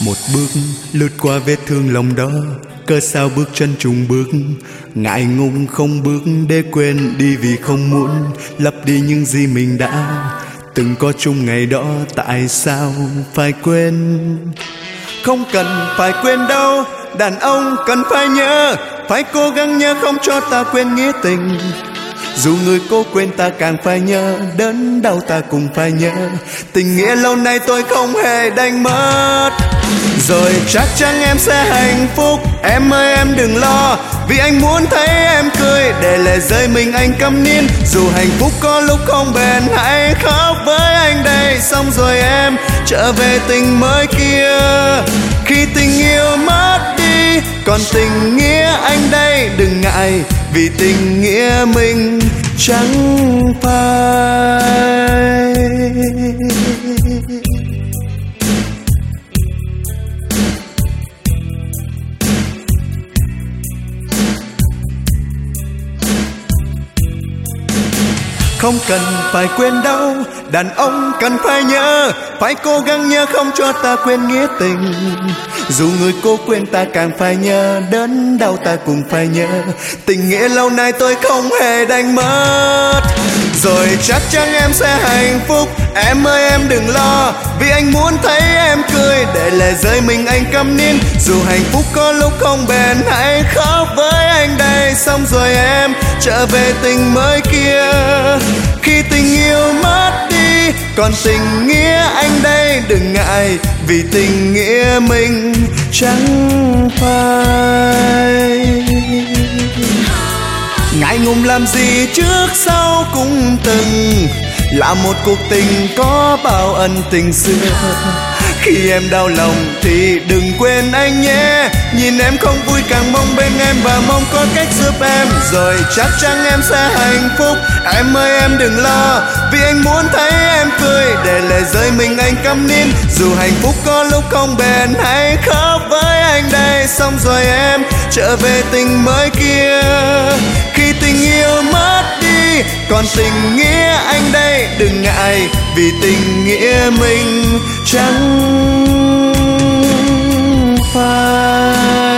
Một bước lướt qua vết thương lòng đó, cớ sao bước chân trùng bước, ngại ngùng không bước để quên đi vì không muốn lấp đi những gì mình đã từng có chung ngày đó. Tại sao phải quên? Không cần phải quên đâu, đàn ông cần phải nhớ, phải cố gắng nhớ không cho ta quên nghĩa tình. Dù người cố quên ta càng phải nhớ, đớn đau ta cũng phải nhớ, tình nghĩa lâu nay tôi không hề đánh mất. Rồi chắc chắn em sẽ hạnh phúc, em ơi em đừng lo, vì anh muốn thấy em cười để lệ rơi mình anh câm nín. Dù hạnh phúc có lúc không bền, hãy khóc với anh đây, xong rồi em trở về tình mới kia. Khi tình yêu mất đi, còn tình nghĩa anh đây đừng ngại, vì tình nghĩa mình chẳng phai. Không cần phải quên đâu, đàn ông cần phải nhớ, phải cố gắng nhớ không cho ta quên nghĩa tình. Dù người cố quên ta càng phải nhớ, đớn đau ta cũng phải nhớ, tình nghĩa lâu nay tôi không hề đánh mất. Rồi chắc chắn em sẽ hạnh phúc, em ơi em đừng lo, vì anh muốn thấy em cười để lệ rơi mình anh câm nín. Dù hạnh phúc có lúc không bền, hãy khóc với anh đây, xong rồi em trở về tình mới kia. Khi tình yêu mất đi, còn tình nghĩa anh đây đừng ngại, vì tình nghĩa mình chẳng phai. Ngại ngùng làm gì trước sau cũng từng là một cuộc tình có bao ân tình xưa. Khi em đau lòng thì đừng quên anh nhé, nhìn em không vui càng mong bên em và mong có cách giúp em. Rồi chắc chắn em sẽ hạnh phúc, em ơi em đừng lo, vì anh muốn thấy em cười để lệ rơi mình anh câm nín. Dù hạnh phúc có lúc không bền, hãy khóc với anh đây, xong rồi em trở về tình mới kia. Khi tình yêu mất đi, còn tình nghĩa anh đây đừng ngại, vì tình nghĩa mình chẳng phai.